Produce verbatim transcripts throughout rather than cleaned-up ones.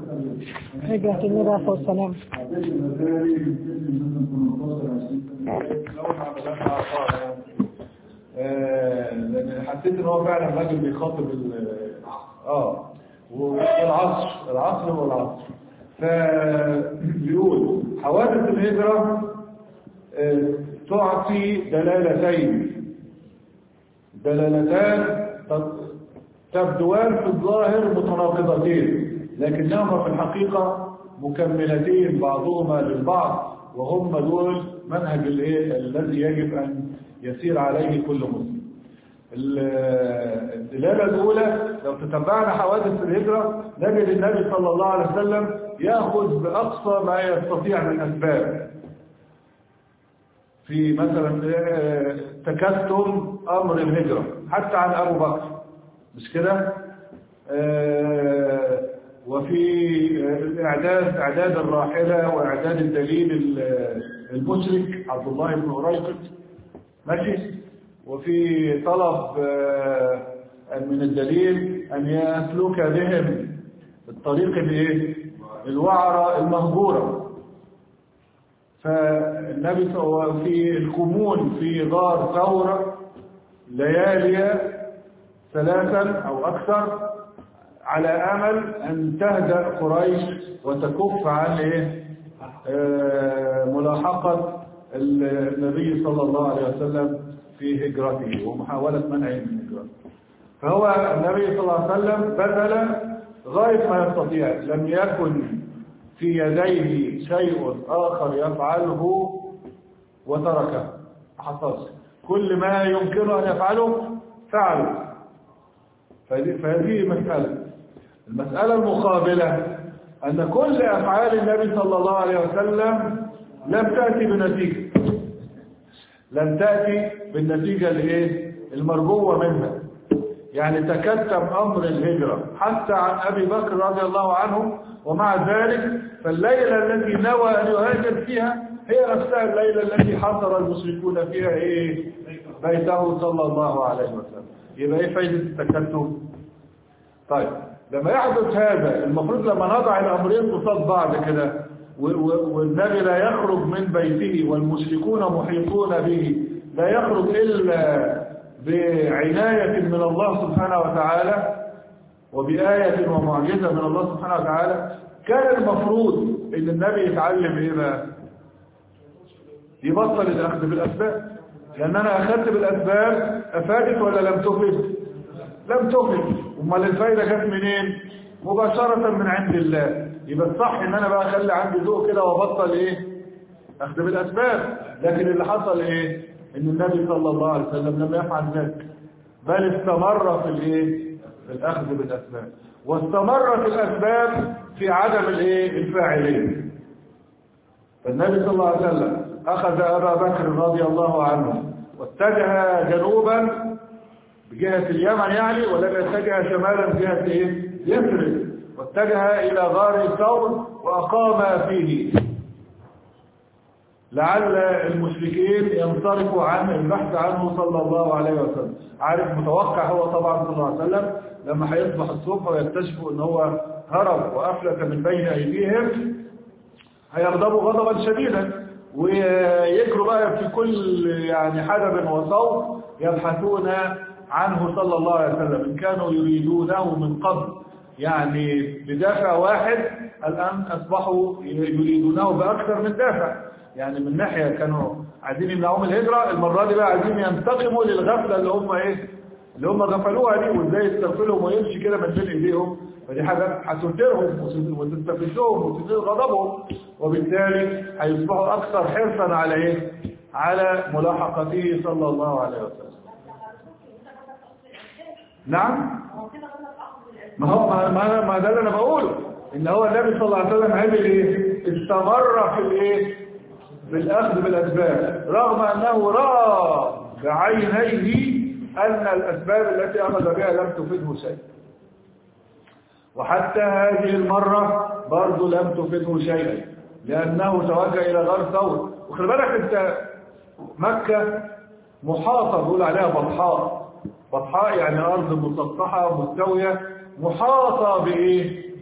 هجرة النبي عليه الصلاة والسلام. لأن حسيت إن هو فعلا راجل بيخاطب ال آه والعصر العصر والعصر. فبيقول حوادث الهجرة تعطي دلالتين دلالتان تبدوان في الظاهر متناقضتين لكنهما في الحقيقة مكملتين بعضهما للبعض، وهم دول منهج الذي يجب أن يسير عليه كل مسلم. الدلالة الأولى لو تتبعنا حوادث الهجرة نجد النبي صلى الله عليه وسلم يأخذ بأقصى ما يستطيع من أسباب في مثلا تكتم أمر الهجرة حتى عن أبو بكر، مش كده؟ وفي إعداد إعداد الراحلة وإعداد الدليل المشرك عبد الله بن أريقط، ماشي؟ وفي طلب من الدليل أن يسلك بهم الطريق الايه؟ الوعرة المهجورة. فالنبي في الكمون في غار ثور ليالي ثلاثا أو أكثر على أمل أن تهدأ قريش وتكف عن إيه؟ ملاحقة النبي صلى الله عليه وسلم في هجرته ومحاولة منعه من هجرته. فهو النبي صلى الله عليه وسلم بذل غاية ما يستطيع، لم يكن في يديه شيء آخر يفعله وتركه، حصل كل ما يمكنه أن يفعله فعله. فهذه مسألة. المسألة المقابلة أن كل أفعال النبي صلى الله عليه وسلم لم تأتي بنتيجة، لم تأتي بالنتيجة الايه المرجوة منها. يعني تكتم أمر الهجرة حتى عن أبي بكر رضي الله عنه، ومع ذلك فالليلة التي نوى أن يهاجر فيها هي نفسها الليلة التي حضر المشركون فيها إيه بيته صلى الله عليه وسلم. يبقى إيه فايدة التكتم؟ طيب لما يحدث هذا المفروض لما نضع الأمرين قصاد بعض كده والنبي لا يخرج من بيته والمشركون محيطون به، لا يخرج إلا بعناية من الله سبحانه وتعالى وبآية ومعجزة من الله سبحانه وتعالى، كان المفروض ان النبي يتعلم ايه بقى؟ يبطل الاخذ بالاسباب. لان انا اخذت بالاسباب افادت ولا لم تفد؟ لم تفد. امال الفايده جت منين؟ مباشره من عند الله. يبقى الصح ان انا بقى اخلي عندي ذوق كده وابطل ايه؟ اخذ بالاسباب. لكن اللي حصل ايه؟ ان النبي صلى الله عليه وسلم لم يفعل ذلك، بل استمر في الايه؟ في الاخذ بالاسباب، واستمر في الاسباب في عدم الايه؟ الفاعلين. فالنبي صلى الله عليه وسلم اخذ ابا بكر رضي الله عنه واتجه جنوبا بجهه اليمن يعني، ولم يتجه شمالا بجهه ايه؟ يثرب، واتجه الى غار ثور واقام فيه لعل المشركين ينصرفوا عن البحث عنه صلى الله عليه وسلم. عارف متوقع هو طبعا صلى الله عليه وسلم لما هيصبح الصبح ويكتشفوا ان هو هرب وافلت من بين ايديهم هيغضبوا غضبا شديدا ويجروا بقى في كل يعني حدب وصوت يبحثون عنه صلى الله عليه وسلم. ان كانوا يريدونه من قبل يعني بدافع واحد، الان اصبحوا يريدونه باكثر من دافع. يعني من ناحية كانوا عايزين يمنعوهم الهجرة، المرة دي بقى عايزين ينتقموا للغفلة اللي هم ايه اللي هم غفلوها دي، وازاي يستغفلهم ويمشي كده من بين ايديهم. فدي حاجة هتثيرهم وتستفزهم وتثير غضبهم، وبالتالي هيصبحوا اكثر حرصا على ايه؟ على ملاحقته صلى الله عليه وسلم. نعم؟ ما هو ما, ما ده اللي انا بقوله، ان هو النبي صلى الله عليه وسلم عمل ايه؟ استمر في الايه؟ بالأخذ بالأسباب، رغم أنه رأى بعينيه أن الأسباب التي أخذ بها لم تفيده شيء. وحتى هذه المرة برضو لم تفيده شيئا، لأنه توجه إلى غار ثور. وخلي بالك أنت مكة محاطة بيقول عليها بطحاء، بطحاء يعني أرض مسطحة مستوية محاطة بإيه؟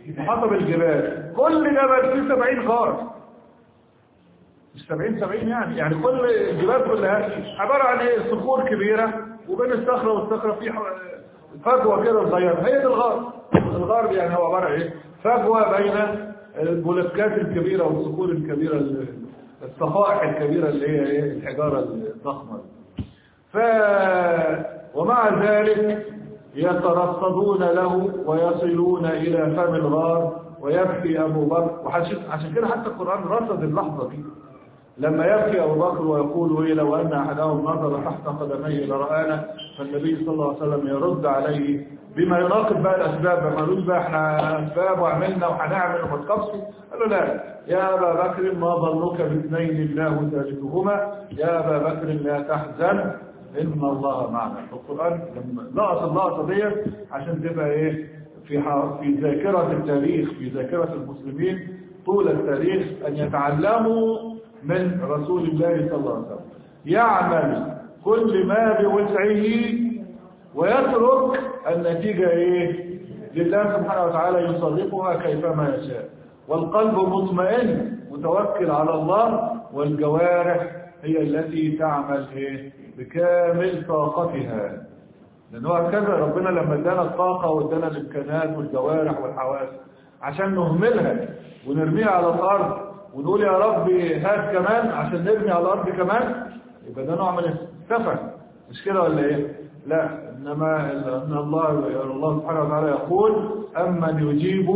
حطب الجبال، كل جبل فيه سبعين غار، مش سبعين سبعين يعني يعني كل الجبال كلها عبارة عن ايه؟ صخور كبيرة وبين الصخرة والصخرة في فجوة كده صغيرة، هي دي الغار. الغار يعني هو عبارة ايه؟ فجوة بين البلوكات الكبيرة والصخور الكبيرة، الصفائح الكبيرة اللي هي ايه؟ الحجارة الضخمة. ف ومع ذلك يترصدون له ويصلون إلى فم الغار ويبكي أبو بكر. وعشان كده حتى القرآن رصد اللحظة دي لما يبكي أبو بكر ويقول إيه لو أن أحدهم نظر تحت قدميه لرآنا. فالنبي صلى الله عليه وسلم يرد عليه بما يناقض بقى الأسباب، ما قالوش بقى احنا أسباب وعملنا وهنعمل وما تخافش. قال له لا يا أبا بكر ما ظنك باثنين الله ثالثهما، يا أبا بكر لا تحزن إن الله معنا. القرآن لقط اللقطة دي عشان تبقى إيه في في ذاكرة التاريخ، في ذاكرة المسلمين طول التاريخ، أن يتعلموا من رسول الله صلى الله عليه وسلم يعمل كل ما بوسعه ويترك النتيجة إيه لله سبحانه وتعالى يصرفها كيفما يشاء، والقلب مطمئن متوكل على الله، والجوارح هي التي تعمل إيه بكامل طاقتها. لأنه هكذا ربنا لما ادانا الطاقة وادانا الإمكانات والجوارح والحواس عشان نهملها ونرميها على الأرض ونقول يا رب هات كمان عشان نرمي على الأرض كمان، يبقى ده نوع من السفه، مش كده ولا إيه؟ لا، إنما أن الله الله سبحانه وتعالى يقول أمن يجيب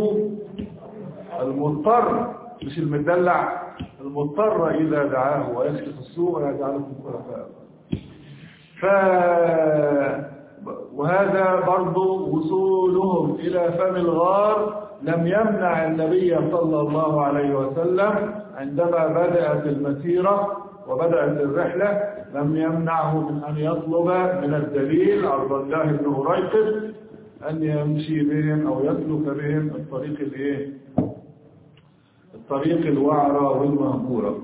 المضطر، مش المدلع، المضطر إذا دعاه ويكشف السوء ويجعلكم خلفاء. ف وهذا برضو وصولهم إلى فم الغار لم يمنع النبي صلى الله عليه وسلم عندما بدأت المسيرة وبدأت الرحلة، لم يمنعه من أن يطلب من الدليل عبد الله بن هريقط أن يمشي بهم أو يسلك بهم الطريق الايه الطريق الوعرة والمهجورة.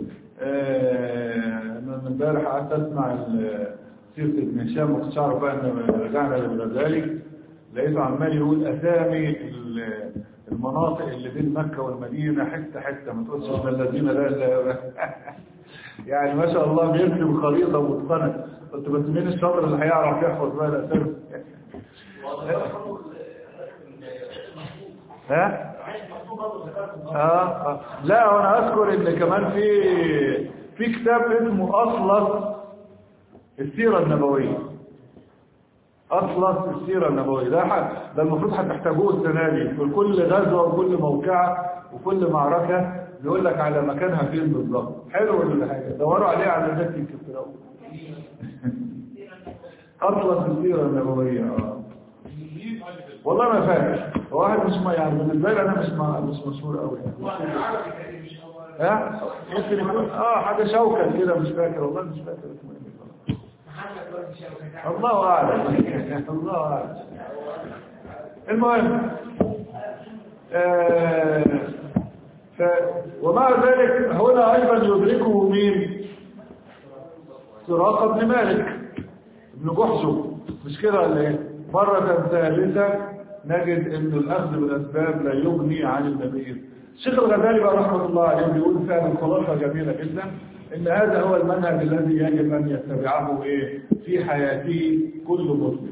أنا من امبارح قعدت أسمع سيرة ابن هشام، ما كنتش أعرف بقى أن رجعنا لذلك، لقيته عمال يقول أسامي المناطق اللي بين مكة والمدينة حتة حتة، ما تقولش إن الذين لا يعني ما شاء الله بيرسم خريطة متقنة. قلت بس مين الشاطر اللي هيعرف يحفظ بقى الأسامي؟ ها؟ آه. لا وانا اذكر ان كمان في في كتاب اسمه اطلس السيرة النبوية. اطلس السيرة النبوية ده ده المفروض هتحتاجوه السنة دي في كل غزوة وكل موقعة وكل معركة بيقول لك على مكانها فين بالظبط. حلو ولا حاجة؟ دوروا عليه على النت يكتبوا. اطلس السيرة النبوية. اه والله ما فاكر، واحد مش ما يعني بالنسبه لي انا مش ما مش مشهور قوي يعني. ها ممكن يكون اه حاجه شوكه كده، مش فاكر والله، مش فاكر اسمه ايه. الله اعلم. الله اعلم. المهم آه ف ومع ذلك هنا ايضا يدركه مين؟ سراقه بن مالك ابن جحشم، مش كده ولا ايه؟ مرة ثالثة نجد أن الأخذ بالأسباب لا يغني عن النبي. الشيخ الغزالي بقى رحمة الله عليه بيقول فعلا خلاصة جميلة جدا أن هذا هو المنهج الذي يجب أن يتبعه إيه في حياته كل مسلم.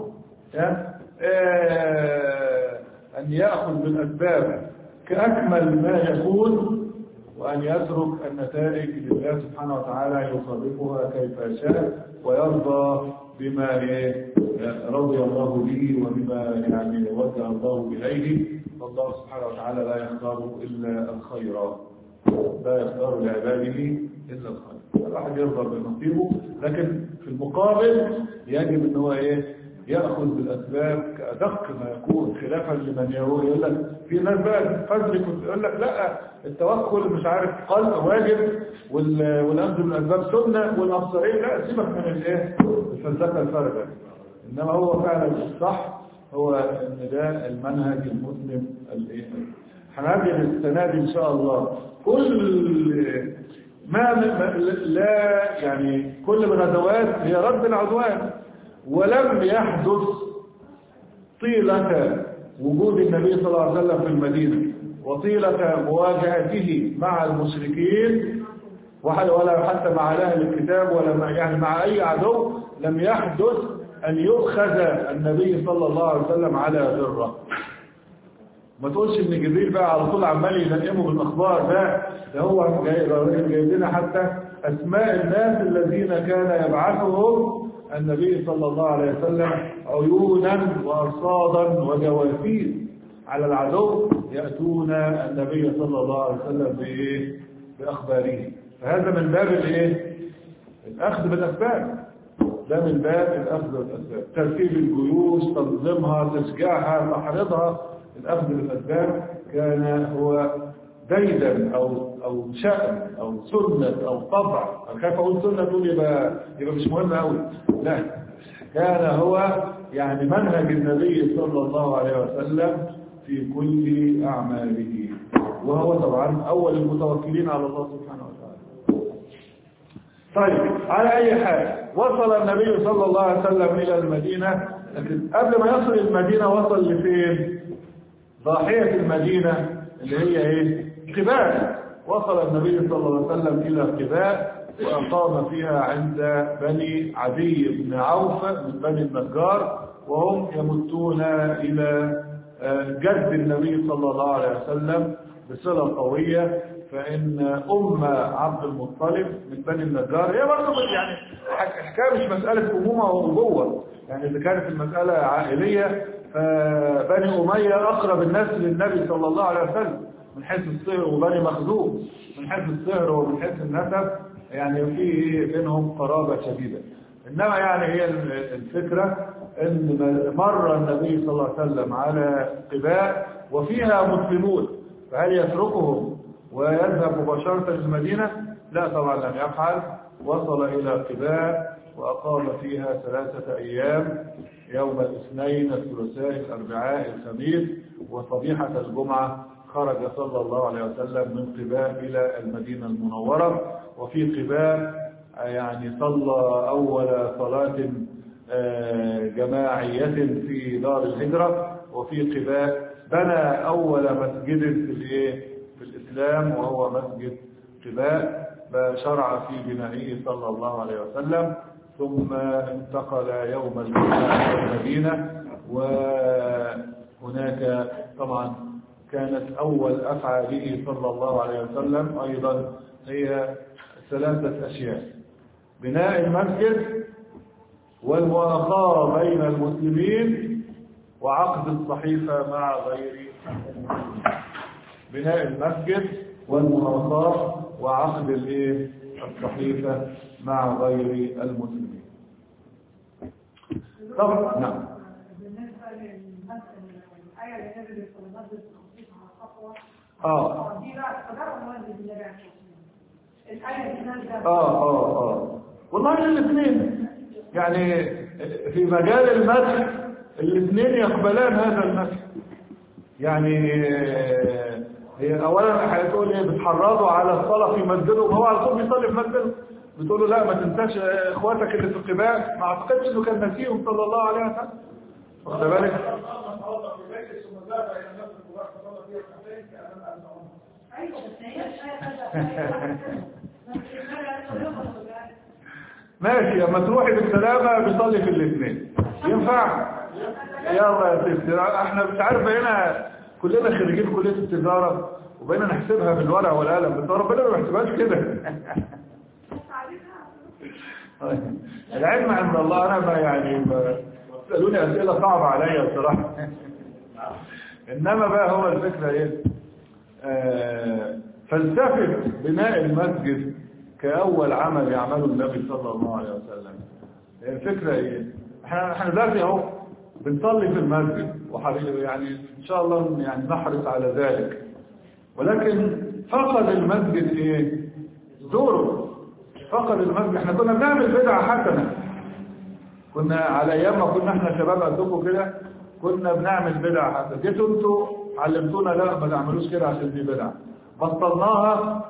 آه أن يأخذ بالأسباب كأكمل ما يكون، وأن يترك النتائج لله سبحانه وتعالى يصرفها كيف يشاء ويرضى بما رضي الله به وبما يعني وجه الله إليه. فالله سبحانه وتعالى لا يختار إلا الخير، لا يختار لعباده إلا الخير. الواحد يرضى بنصيبه، لكن في المقابل يجب أن هو إيه يأخذ بالأسباب كأدق ما يكون، خلافا لمن يقول لك في ناس بقى فزلك يقول لك لا التوكل مش عارف قلب واجب والأخذ بالأسباب سنة والأبصرين، لا سيبك من الايه الفلسفة الفارغة. إنما هو فعلا الصح هو ان ده المنهج المسلم الايه. هنجد السنة دي إن شاء الله كل ما لا يعني كل الغزوات هي رد العدوان، ولم يحدث طيلة وجود النبي صلى الله عليه وسلم في المدينة وطيلة مواجهته مع المشركين ولا حتى مع أهل الكتاب ولا مع يعني مع أي عدو لم يحدث أن يؤخذ النبي صلى الله عليه وسلم على ذرة. ما تقولش إن جبريل بقى على طول عمال ينقمه بالأخبار، ده ده هو جايب لنا حتى أسماء الناس الذين كان يبعثهم النبي صلى الله عليه وسلم عيونا وأرصادا وجواسيس على العدو يأتون النبي صلى الله عليه وسلم بإيه؟ بأخباره. فهذا من باب الإيه؟ الأخذ بالأسباب، ده من باب الأخذ بالأسباب، ترتيب الجيوش، تنظيمها، تشجيعها، تحريضها. الأخذ بالأسباب كان هو ديدا أو أو شأن أو سنة أو طبع. أنا خايف أقول سنة تقول يبقى يبقى مش مهم أوي، لا، كان هو يعني منهج النبي صلى الله عليه وسلم في كل أعماله، وهو طبعا أول المتوكلين على الله سبحانه وتعالى. طيب، على أي حال وصل النبي صلى الله عليه وسلم إلى المدينة، لكن قبل ما يصل المدينة وصل لفين؟ ضاحية المدينة اللي هي إيه؟ قباء. وصل النبي صلى الله عليه وسلم إلى قباء وأقام فيها عند بني عدي بن عوف من بني النجار، وهم يمتون إلى جد النبي صلى الله عليه وسلم بصلة قوية. فإن أم عبد المطلب من بني النجار هي برضه يعني حكاية مش مسألة أمومة وأبوة، يعني إذا كانت المسألة عائلية فبني أمية أقرب الناس للنبي صلى الله عليه وسلم من حيث الصهر، وبني مخزوم من حيث الصهر ومن حيث النسب يعني في بينهم قرابة شديدة. إنما يعني هي الفكرة إن مر النبي صلى الله عليه وسلم على قباء وفيها مسلمون، فهل يتركهم ويذهب مباشرة للمدينة؟ لا طبعا لم يفعل. وصل إلى قباء وأقام فيها ثلاثة أيام، يوم الاثنين الثلاثاء الأربعاء الخميس وصبيحة الجمعة خرج صلى الله عليه وسلم من قباء إلى المدينة المنورة. وفي قباء يعني صلى أول صلاة جماعية في دار الهجرة، وفي قباء بنى أول مسجد في في الإسلام وهو مسجد قباء، شرع في بنائه صلى الله عليه وسلم، ثم انتقل يوم الجمعة إلى المدينة. وهناك طبعا كانت أول أفعاله صلى الله عليه وسلم أيضا هي ثلاثة أشياء: بناء المسجد والمؤاخاة بين المسلمين وعقد الصحيفة مع غير المسلمين. بناء المسجد والمؤاخاة وعقد الايه الصحيفة مع غير المسلمين. طبعا نعم. بالنسبة للمسألة الآية اللي نزلت في المسجد الصحيفة على الخطوة اه دي بقى قدر المنزل بالنبي عليه الآية دي نازلة اه اه اه والله الاثنين يعني في مجال المدح الاثنين يقبلان هذا المدح. يعني هي اولا هتقول ايه بتحرضوا على الصلاه في مسجده وهو على طول بيصلي في مسجده، بتقول له لا ما تنساش اخواتك اللي في القباء. ما اعتقدش انه كان نسيهم صلى الله عليه وسلم، واخد بالك؟ ماشي، لما تروحي بالسلامه بيصلي في الاثنين ينفع. يلا يا ستي، احنا مش عارف هنا كلنا خريجين كليه التجاره وبقينا نحسبها بالورقه والقلم، بس ربنا ما بيحسبهاش كده. العلم عند الله. انا ما يعني بتسالوني اسئله صعبه عليا بصراحه. انما بقى هو الفكره ايه؟ آه فلسفه بناء المسجد كاول عمل يعمله النبي صلى الله عليه وسلم. الفكره ايه؟ احنا احنا دلوقتي اهو بنصلي في المسجد وحبيبي يعني ان شاء الله يعني نحرص على ذلك، ولكن فقد المسجد ايه؟ دوره. فقد المسجد. احنا كنا بنعمل بدعه حسنه، كنا على ايام ما كنا احنا شباب قدكم كده كنا بنعمل بدعه حسنه. جيتوا انتوا علمتونا لا ما تعملوش كده عشان دي بدعه، بطلناها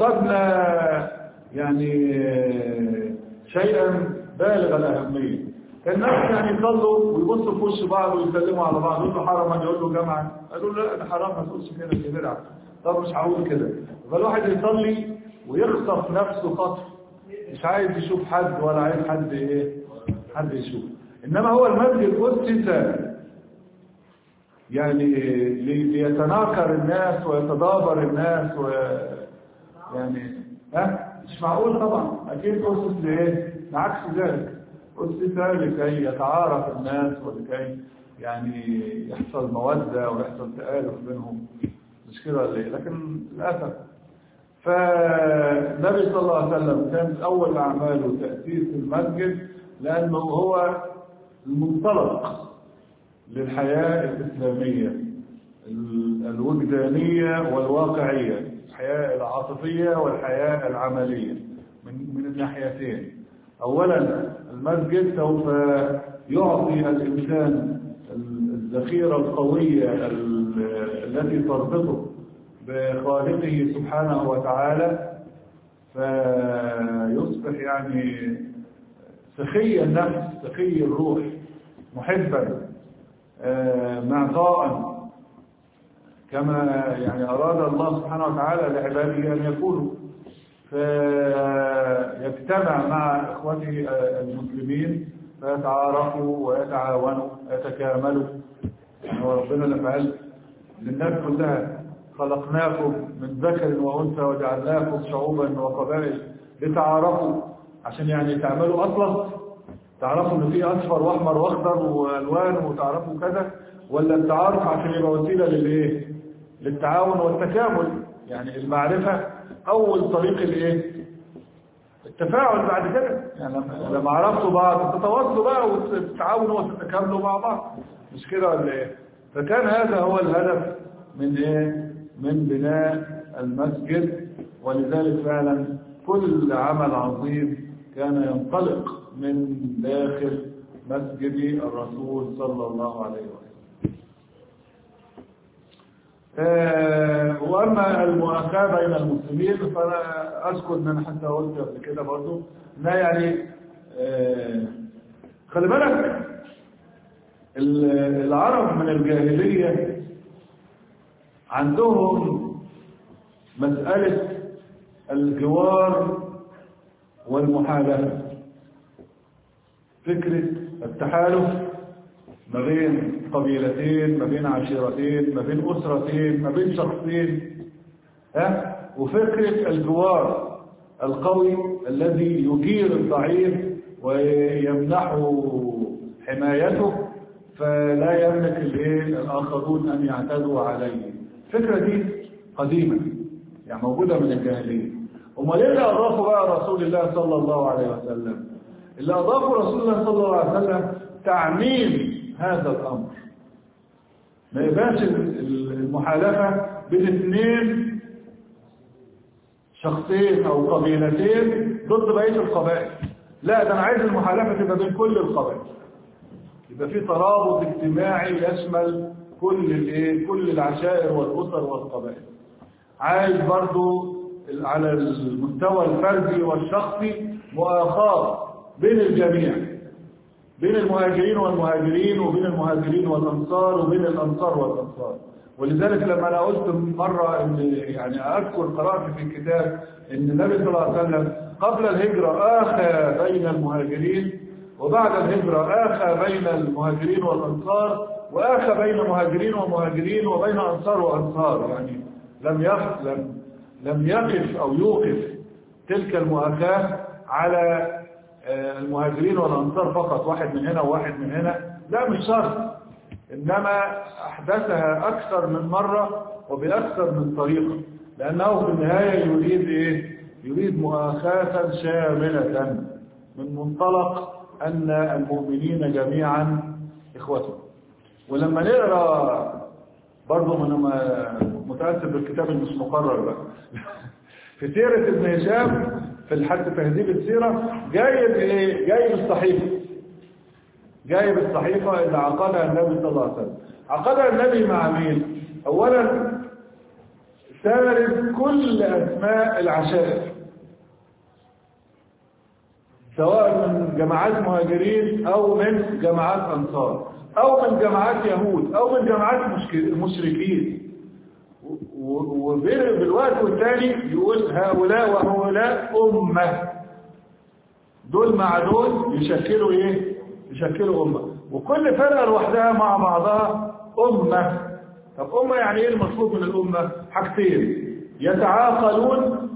ففقدنا يعني شيئا بالغ الاهميه. الناس يعني يصلوا ويبصوا في وش بعض ويسلموا على بعض، يقول له حرام، يقول له جماعة، قالوا له لا ده حرام ما تقولش كده دي بدعة. طب مش هقول كده. فالواحد يصلي ويخطف نفسه خطف، مش عايز يشوف حد ولا عايز حد ايه حد يشوف. انما هو المسجد أسس يعني ليتناكر الناس ويتدابر الناس و يعني ها مش معقول طبعا، اكيد أسس لايه؟ عكس ذلك، أسس لكي يتعارف الناس ولكي يعني يحصل مودة ويحصل تآلف بينهم، مش كده ولا ايه؟ لكن للأسف فالنبي صلى الله عليه وسلم كانت أول أعماله تأسيس المسجد، لأنه هو المنطلق للحياة الإسلامية الوجدانية والواقعية، الحياة العاطفية والحياة العملية من من الناحيتين. أولا المسجد سوف يعطي الإنسان الذخيرة القوية التي تربطه بخالقه سبحانه وتعالى، فيصبح يعني سخي النفس سخي الروح محبا معطاء كما يعني أراد الله سبحانه وتعالى لعباده أن يكونوا، فيجتمع مع إخوته المسلمين فيتعارفوا ويتعاونوا ويتكاملوا. وربنا لما قال للناس كلها خلقناكم من ذكر وأنثى وجعلناكم شعوبا وقبائل لتعارفوا، عشان يعني تعملوا أطلس، تعرفوا ان في اصفر واحمر واخضر والوان وتعرفوا كذا، ولا التعارف عشان يبقى وسيله للايه؟ للتعاون والتكامل. يعني المعرفه اول طريق الايه؟ التفاعل بعد كده. يعني لما عرفتوا بعض تتواصلوا بقى وتتعاونوا وتتكاملوا مع بعض، مش كده ولا ايه؟ فكان هذا هو الهدف من ايه؟ من بناء المسجد. ولذلك فعلا كل عمل عظيم كان ينطلق من داخل مسجد الرسول صلى الله عليه وسلم. آه وأما المؤاخاة بين المسلمين فأنا أذكر أن أنا حتى قلت قبل كده برضو أنها يعني آه خلي بالك العرب من الجاهلية عندهم مسألة الجوار والمحالفة، فكرة التحالف ما بين قبيلتين، ما بين عشيرتين، ما بين أسرتين، ما بين شخصين، ها؟ وفكرة الجوار القوي الذي يجير الضعيف ويمنحه حمايته فلا يملك الآخرون أن يعتدوا عليه. الفكرة دي قديمة يعني موجودة من الجاهلية. امال ايه اللي اضافه بقى رسول الله صلى الله عليه وسلم؟ اللي اضافه رسول الله صلى الله عليه وسلم تعميم هذا الامر. ما يبقاش المحالفه بين اثنين شخصين او قبيلتين ضد بقيه القبائل، لا ده انا عايز المحالفه تبقى بين كل القبائل، يبقى في ترابط اجتماعي يشمل كل الايه كل العشائر والاسر والقبائل. عايز برضو على المستوى الفردي والشخصي مؤاخاة بين الجميع، بين المهاجرين والمهاجرين وبين المهاجرين والأنصار وبين الأنصار والأنصار. ولذلك لما أنا قلت مرة إن يعني أذكر قرأت في الكتاب إن النبي صلى الله عليه وسلم قبل الهجرة آخى بين المهاجرين، وبعد الهجرة آخى بين المهاجرين والأنصار، وآخى بين مهاجرين ومهاجرين وبين أنصار وأنصار. يعني لم يقف لم لم يقف أو يوقف تلك المؤاخاة على المهاجرين والأنصار فقط، واحد من هنا وواحد من هنا، لا مش شرط، إنما أحدثها أكثر من مرة وبأكثر من طريقة، لأنه في النهاية يريد إيه؟ يريد مؤاخاة شاملة من منطلق أن المؤمنين جميعا إخوته. ولما نقرأ برضو من متأثر بالكتاب المش مقرر بقى في سيرة ابن هشام في الحد تهذيب السيرة جايب ايه؟ جايب الصحيفة، جايب الصحيفة اللي عقدها النبي صلى الله عليه وسلم. عقدها النبي مع مين؟ اولا سارد كل اسماء العشائر، سواء من جماعات مهاجرين أو من جماعات أنصار أو من جماعات يهود أو من جماعات مشركين، وبالوقت والتالي يقول هؤلاء وهؤلاء أمة، دول مع دول يشكلوا إيه؟ يشكلوا أمة، وكل فرقة لوحدها مع بعضها أمة. طب أمة يعني إيه المطلوب من الأمة؟ حاجتين: يتعاقلون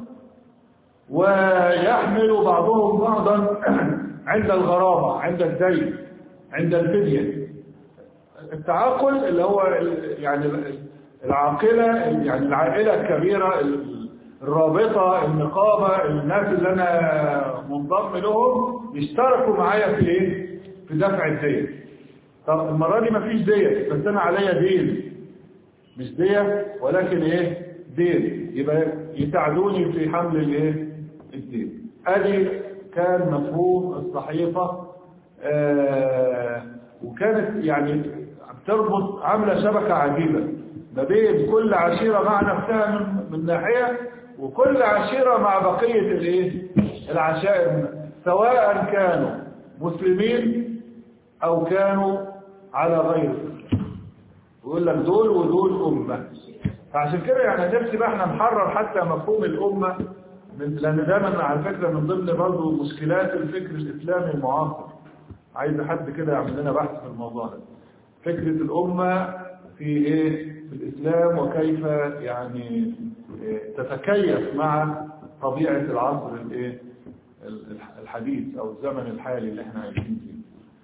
ويحمل بعضهم بعضا عند الغرابة، عند الدين، عند الفدية. التعاقل اللي هو يعني العاقلة، يعني العائلة الكبيرة الرابطة النقابة، الناس اللي أنا منضم لهم يشتركوا معايا في إيه؟ في دفع الدين. طب المرة دي مفيش دية، بس أنا عليا دين، مش دية ولكن إيه؟ دين، يبقى يساعدوني في حمل الإيه؟ الدين. أدي كان مفهوم الصحيفة، آه وكانت يعني بتربط، عاملة شبكة عجيبة ما بين كل عشيرة مع نفسها من, من ناحية، وكل عشيرة مع بقية الايه؟ العشائر، سواء كانوا مسلمين او كانوا على غيره. يقول لك دول ودول أمة. فعشان كده يعني نفسي بقى احنا نحرر حتى مفهوم الأمة، لأن دايما على فكرة من ضمن برضه مشكلات الفكر الإسلامي المعاصر. عايز حد كده يعمل لنا بحث في الموضوع ده، فكرة الأمة في إيه في الإسلام، وكيف يعني تتكيف مع طبيعة العصر الإيه الحديث أو الزمن الحالي اللي احنا عايشين فيه.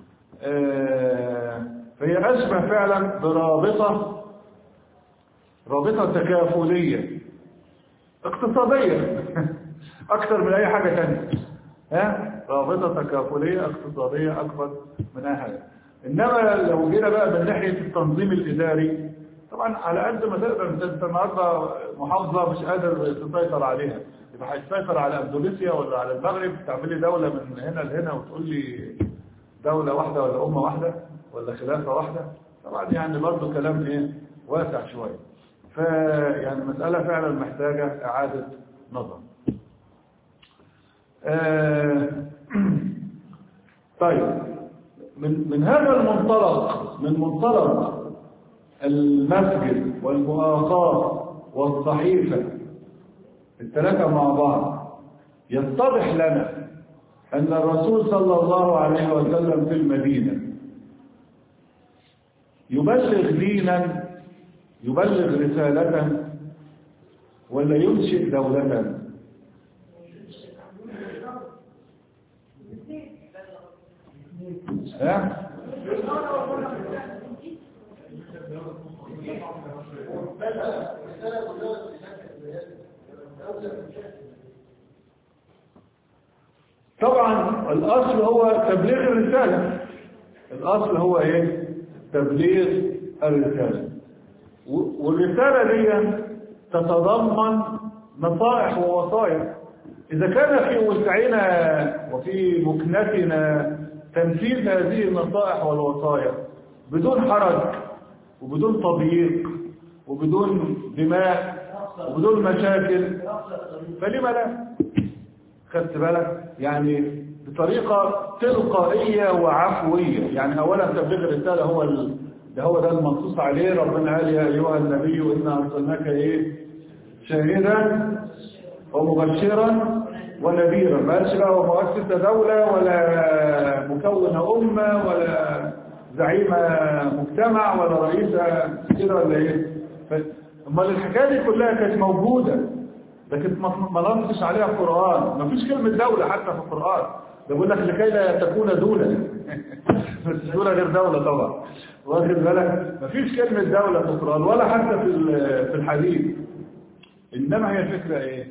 فهي أشبه فعلا برابطة رابطة تكافلية اقتصادية أكثر من أي حاجة تانية. ها رابطة تكافلية اقتصادية أكبر من أي حاجة. إنما لو جينا بقى من ناحية التنظيم الإداري، طبعا على قد ما تقدر، أنت النهارده محافظة مش قادر تسيطر عليها، يبقى هتسيطر على أندونيسيا ولا على المغرب، تعملي دولة من هنا لهنا وتقول لي دولة واحدة ولا أمة واحدة ولا خلافة واحدة؟ طبعا يعني برضه كلام إيه واسع شوية. فيعني المسألة فعلا محتاجة إعادة نظر. آه طيب، من من هذا المنطلق، من منطلق المسجد والمؤاخاة والصحيفة الثلاثة مع بعض، يتضح لنا أن الرسول صلى الله عليه وسلم في المدينة يبلغ دينا، يبلغ رسالة، ولا ينشئ دولة؟ ها؟ طبعا الأصل هو تبليغ الرسالة، الأصل هو إيه؟ تبليغ الرسالة. والرسالة دي تتضمن نصائح ووصايا. إذا كان في وسعنا وفي مكنتنا تنفيذ هذه النصائح والوصايا بدون حرج وبدون تضييق وبدون دماء وبدون مشاكل، فلما لا؟ خدت بالك؟ يعني بطريقة تلقائية وعفوية. يعني أولا تبليغ الرسالة هو ال... ده هو ده المنصوص عليه. ربنا قال يا أيها النبي إنا أرسلناك إيه شاهدا ومبشرا ونذيرا. ما قالش بقى مؤسس دولة ولا مكون أمة ولا زعيم مجتمع ولا رئيس كده ولا إيه. أما الحكاية دي كلها كانت موجودة، لكن ما نصش عليها القرآن. ما فيش كلمة دولة حتى في القرآن. ده بيقول لك لكي لا تكون دولة بس دولة غير دولة طبعا، واخد بالك؟ ما فيش كلمة دولة في القرآن ولا حتى في في الحديث. إنما هي الفكرة إيه؟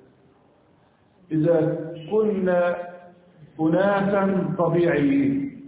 إذا كنا أناسا طبيعيين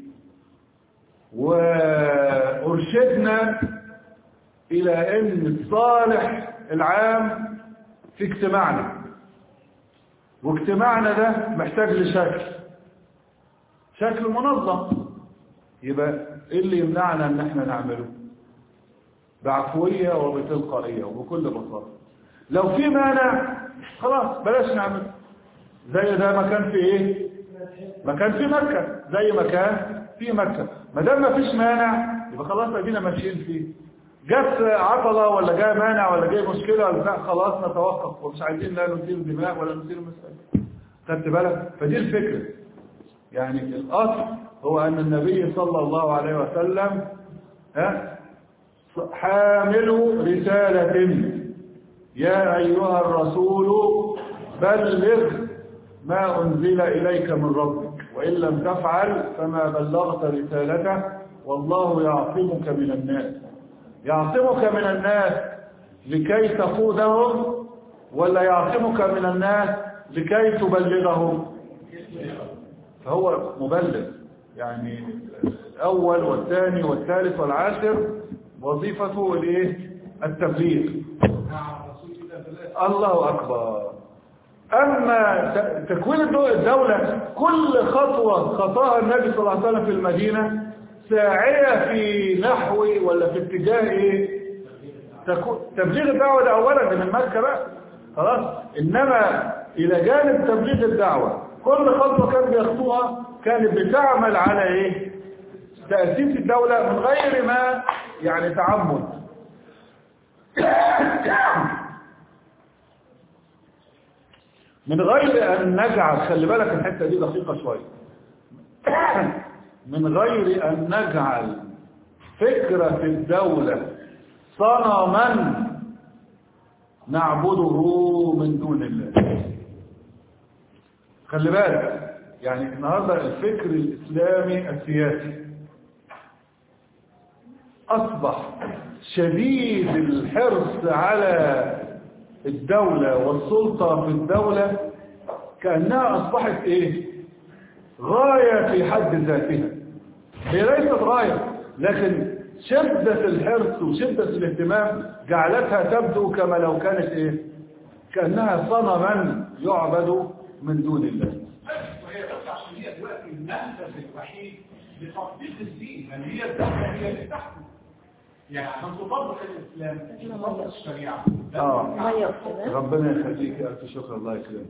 وأرشدنا إلى أن الصالح العام في اجتماعنا، واجتماعنا ده محتاج لشكل شكل منظم، يبقى إيه اللي يمنعنا أن احنا نعمله بعفوية وبتلقائية وبكل بساطة؟ لو في مانع خلاص بلاش نعمل. زي ده ما كان في ايه ما كان في مكة زي ما كان في مكة. ما دام ما فيش مانع يبقى خلاص ادينا ماشيين فيه. جت عطلة ولا جاء مانع ولا جاء مشكلة ولا لا، خلاص نتوقف ومش عايزين لا نثير دماء ولا نثير مسألة. خدت بالك؟ فدي الفكرة. يعني الأصل هو أن النبي صلى الله عليه وسلم ها حامل رسالة. يا أيها الرسول بلغ ما أنزل إليك من ربك وإن لم تفعل فما بلغت رسالته والله يعصمك من الناس. يعصمك من الناس لكي تقودهم ولا يعصمك من الناس لكي تبلغهم؟ فهو مبلغ. يعني الأول والثاني والثالث والعاشر وظيفته الايه؟ التبليغ. الله أكبر. أما تكوين الدولة كل خطوة خطاها النبي صلى الله عليه وسلم في المدينة ساعية في نحو ولا في اتجاه ايه؟ تبليغ الدعوة ده أولا من مكة بقى خلاص. إنما إلى جانب تبليغ الدعوة كل خطوة كان بيخطوها كانت بتعمل على ايه؟ تأسيس الدولة من غير ما يعني تعمد. من غير أن نجعل، خلي بالك الحتة دي دقيقة شوية، من غير أن نجعل فكرة الدولة صنما نعبده من دون الله. خلي بالك يعني النهاردة الفكر الإسلامي السياسي أصبح شديد الحرص على الدولة والسلطة في الدولة كأنها أصبحت إيه؟ غاية في حد ذاتها. هي ليست غاية، لكن شدة الحرص وشدة الاهتمام جعلتها تبدو كما لو كانت إيه؟ كأنها صنما يعبد من دون الله. وهي عشان هي دلوقتي المنفذ الوحيد لتطبيق الدين، يعني هي الدولة هي اللي تحكم. يعني عشان تطبق الإسلام تطبق الشريعة. آه. ربنا يخليك ألف شكر الله يكرمك.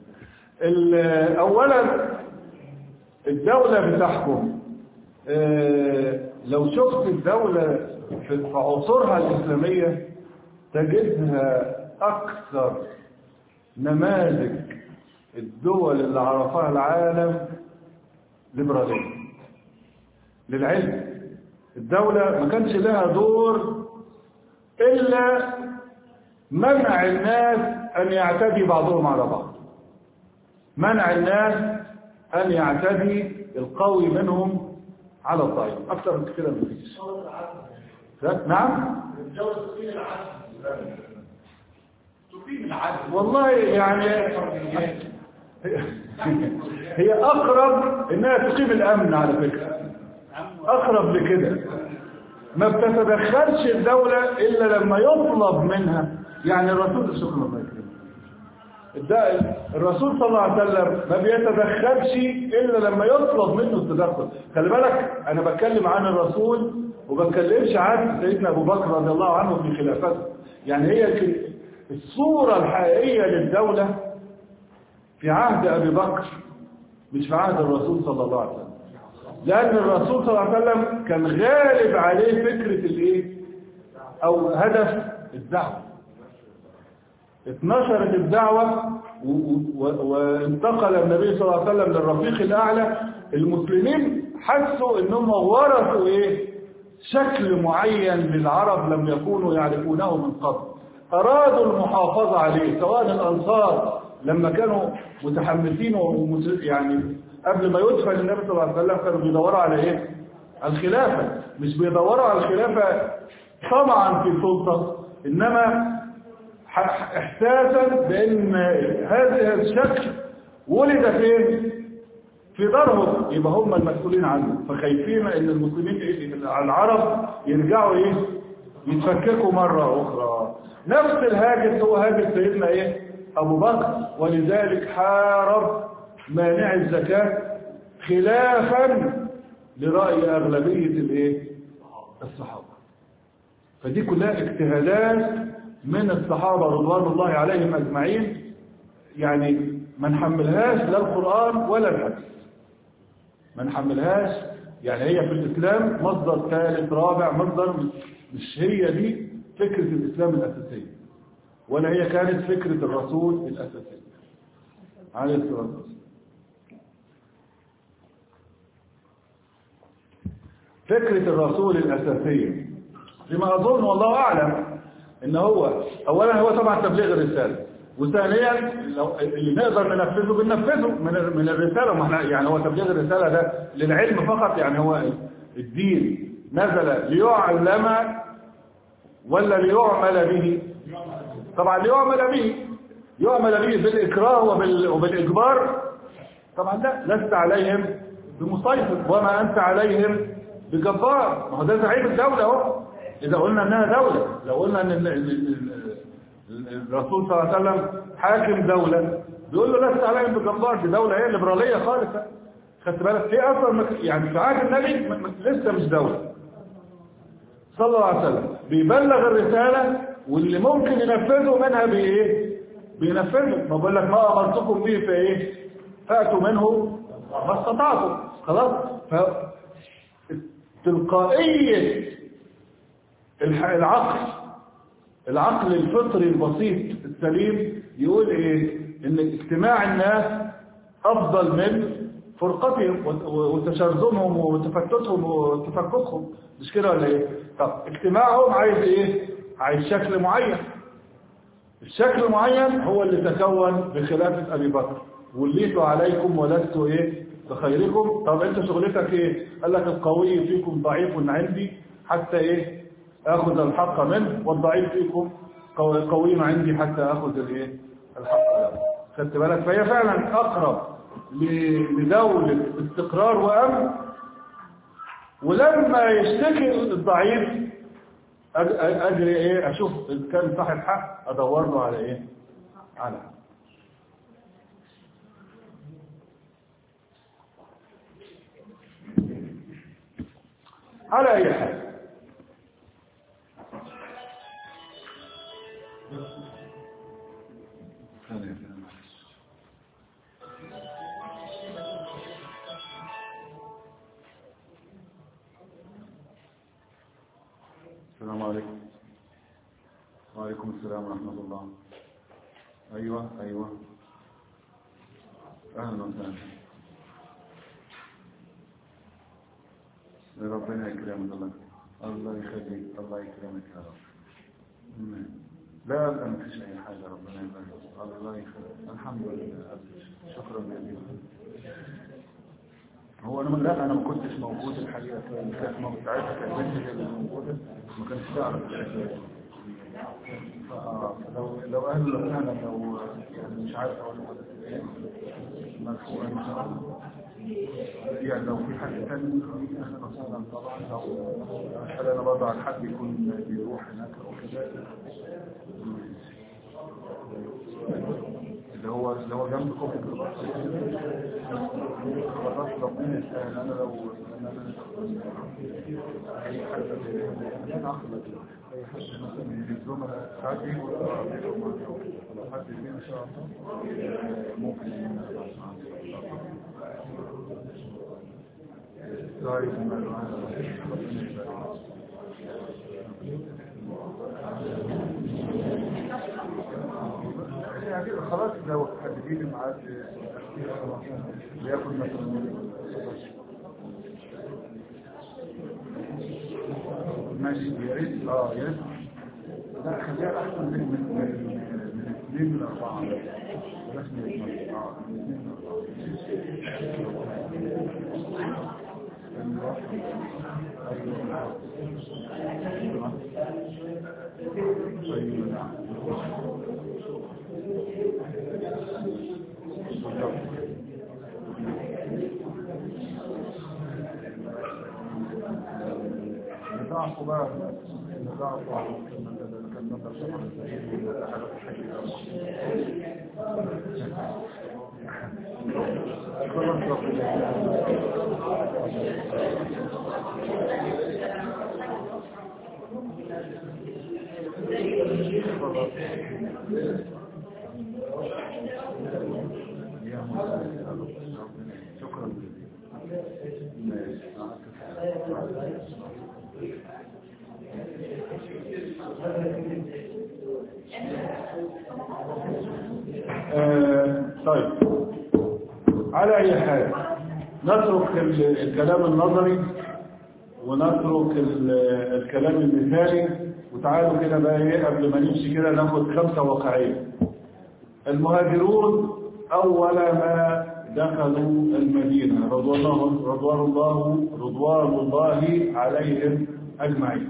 أولا الدولة بتحكم. آه لو شفت الدولة في عصورها الإسلامية تجدها أكثر نماذج الدول اللي عرفها العالم ليبرالية للعلم. الدولة ما كانش لها دور إلا منع الناس أن يعتدي بعضهم على بعض، منع الناس أن يعتدي القوي منهم على الضعيف. أكثر من كده ما فيش. نعم؟ الدولة تقيم العدل. تقيم العدل. والله يعني هي أقرب إنها تقيم الأمن على فكرة. أقرب لكده. ما بتتدخلش الدولة إلا لما يطلب منها. يعني الرسول شكرا الله يكرمك. الرسول صلى الله عليه وسلم ما بيتدخلش إلا لما يطلب منه التدخل. خلي بالك أنا بتكلم عن الرسول وبتكلمش عن سيدنا أبو بكر رضي الله عنه في خلافته. يعني هي الصورة الحقيقية للدولة في عهد أبي بكر مش في عهد الرسول صلى الله عليه وسلم. لأن الرسول صلى الله عليه وسلم كان غالب عليه فكرة الإيه؟ أو هدف الدعوة. اتنشرت الدعوة وانتقل النبي صلى الله عليه وسلم للرفيق الأعلى. المسلمين حسوا إنهم ورثوا إيه؟ شكل معين للعرب لم يكونوا يعرفونه من قبل. أرادوا المحافظة عليه، سواء الأنصار لما كانوا متحمسين يعني قبل ما يدفن النبي صلى الله عليه وسلم كانوا بيدوروا على ايه؟ الخلافة. مش بيدوروا على الخلافة طمعا في السلطة، انما احساسا بان هذا الشكل ولد فين؟ في دارهم، يبقى هم المسؤولين عنه. فخايفين ان المسلمين العرب يرجعوا ايه؟ يتفككوا مرة اخرى. نفس الهاجس هو هاجس سيدنا ايه؟ ابو بكر. ولذلك حارب مانع الزكاة خلافا لرأي أغلبية الايه؟ الصحابة. فدي كلها اجتهادات من الصحابة رضوان الله عليهم أجمعين، يعني ما نحملهاش لا القرآن ولا الحديث. ما نحملهاش يعني هي في الإسلام مصدر ثالث رابع مصدر، مش هي دي فكرة الإسلام الأساسية، ولا هي كانت فكرة الرسول الأساسية عليه الصلاة والسلام. فكرة الرسول الأساسية لما أظن والله أعلم إن هو أولا هو طبعا تبليغ الرسالة، وثانيا لو اللي نقدر ننفذه بننفذه من من الرسالة. ما احنا يعني هو تبليغ الرسالة ده للعلم فقط، يعني هو الدين نزل ليعلم ولا ليعمل به؟ طبعا ليعمل به، يعمل به بالإكراه وبال وبالإجبار طبعا لا، لست عليهم بمسيطر وما أنت عليهم بجبار. ما هو ده زعيم الدولة اهو، إذا قلنا إنها دولة، لو قلنا إن الرسول صلى الله عليه وسلم حاكم دولة بيقول له لست عليهم بجبار، دي دولة هي ليبرالية خالصة. خدت بالك في أصلا يعني في عهد النبي لسه مش دولة صلى الله عليه وسلم، بيبلغ الرسالة واللي ممكن ينفذه منها بإيه؟ بينفذه. ما بقول لك ما أمرتكم به في إيه؟ فأتوا منه ما استطعتم. خلاص. فتلقائية العقل العقل الفطري البسيط السليم يقول إيه؟ إن اجتماع الناس أفضل من فرقتهم وتشرذمهم وتفتتهم وتفككهم، مش كده ولا إيه؟ طب اجتماعهم عايز إيه؟ عايز شكل معين. الشكل معين هو اللي تكون بخلافة أبي بكر، وليت عليكم ولست إيه؟ بخيركم. طب أنت شغلتك إيه؟ قال لك القوي فيكم ضعيف عندي حتى إيه؟ أخذ الحق منه، والضعيف فيكم قوي عندي حتى أخذ الإيه؟ الحق منه. خدت بالك؟ فهي فعلا أقرب لدولة استقرار وأمن. ولما يشتكي الضعيف أجري إيه؟ أشوف إذا كان صاحب حق أدور له على إيه؟ على حق. على أي حال السلام عليكم. وعليكم السلام ورحمة الله. أيوة أيوة أهلا وسهلا. ربنا يكرمك. الله الله يخليك. الله يكرمك يا رب. لا لا ما فيش أي حاجة. ربنا يبارك. الله يخليك. الحمد لله. شكرا جزيلا. هو أنا لا أنا ما كنتش موجود الحقيقة، كانت موجودة ساعتها كانت بنتي اللي موجودة ما كانش تعرف الشكل. فلو لو أهل فعلا لو يعني مش عارف أقول لك مرفوع إن شاء الله. يعني لو في حد ثاني أهلا وسهلا طبعا. لو هل أنا بضع حد يكون بيروح هناك أو كده اللي هو اللي هو جنبكم خلاص. ربنا يسهل. انا لو انا اي حد اي حد مثلا من الزملاء ساعات يجوا لو حد يجي ان شاء الله ممكن يعني خلاص لو حددين معاد بياخد مثلا ماشي يا ريت. اه يا ريت. لا خليها احسن من من من اثنين من اربعه. بلاش من اثنين. اه من اثنين من اربعه. نضعف بقى نضعف كان نضع شمع الزهير على الحقيقة. شكرا جزيلا. آه طيب، على أي حال نترك الكلام النظري ونترك الكلام المثالي، وتعالوا كده بقى ايه قبل ما نمشي كده ناخد خمسة واقعية. المهاجرون أول ما دخلوا المدينة رضوان الله رضوان الله رضوان الله عليهم أجمعين،